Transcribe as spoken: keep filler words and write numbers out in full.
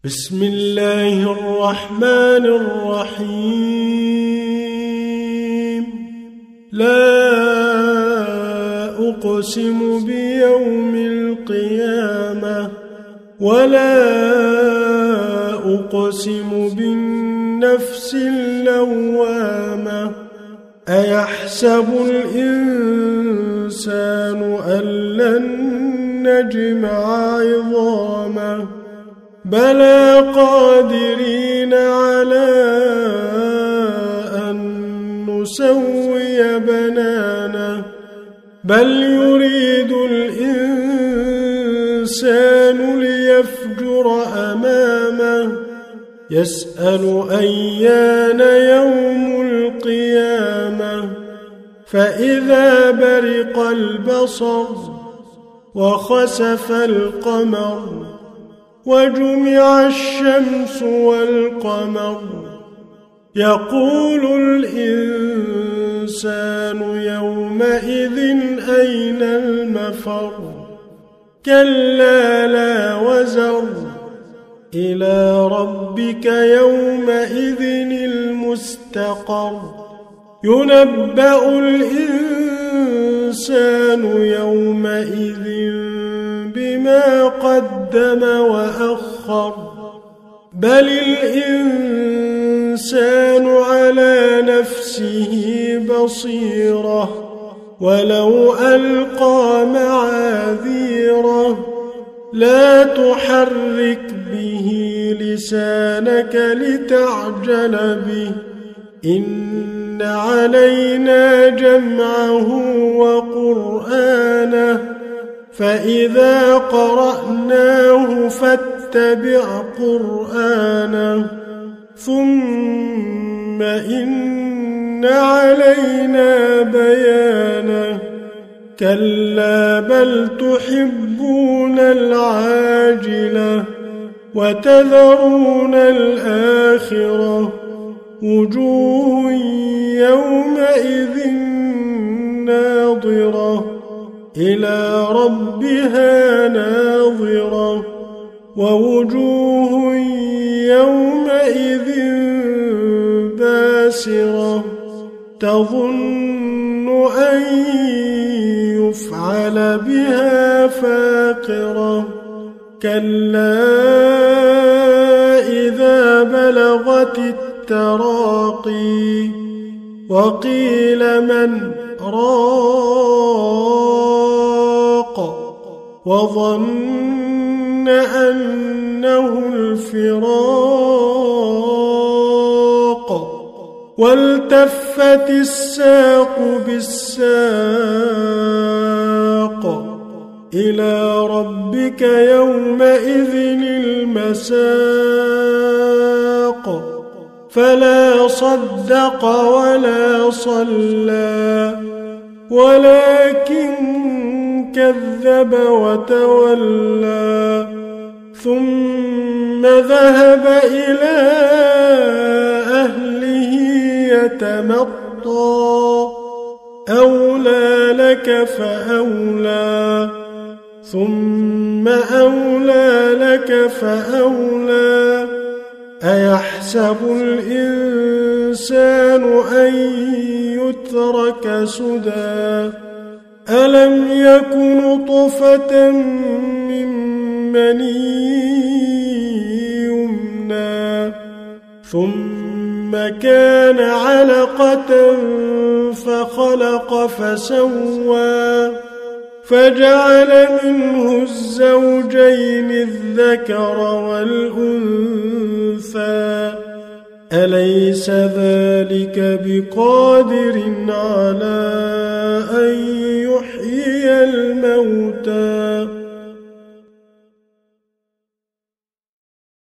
بسم الله الرحمن الرحيم. لا أقسم بيوم القيامة ولا أقسم بالنفس اللوامة. أيحسب الإنسان أن لن نجمع عظامه بلى قادرين على أن نسوي بنانه بل يريد الإنسان ليفجر أمامه يسأل أيان يوم القيامة فإذا برق البصر وخسف القمر وجمع الشمس والقمر يقول الإنسان يومئذ أين المفر كلا لا وزر إلى ربك يومئذ المستقر ينبأ الإنسان يومئذ بما قدم وأخر بل الإنسان على نفسه بصيرة ولو ألقى معاذيره لا تحرك به لسانك لتعجل به إن علينا جمعه وقرآنه فإذا قرأناه فاتبع قرآنه ثم إن علينا بيانه كلا بل تحبون العاجلة وتذرون الآخرة وجوه يومئذ ناظرة إلى ربها ناظرة ووجوه يومئذ باسرة تظن أن يفعل بها فاقرة كلا إذا بلغت التراقي وقيل من راق وظن أنه الفراق والتفت الساق بالساق إلى ربك يومئذ المساق فلا صدق ولا صلى ولكن كذب وتولى ثم ذهب إلى أهله يتمطى أولى لك فأولى ثم أولى لك فأولى أيحسب الإنسان أن يترك سدى ألم يكن نطفة من مني يمنى ثم كان علقة فخلق فسوى فجعل منه الزوجين الذكر والأنثى أليس ذلك بقادر على أن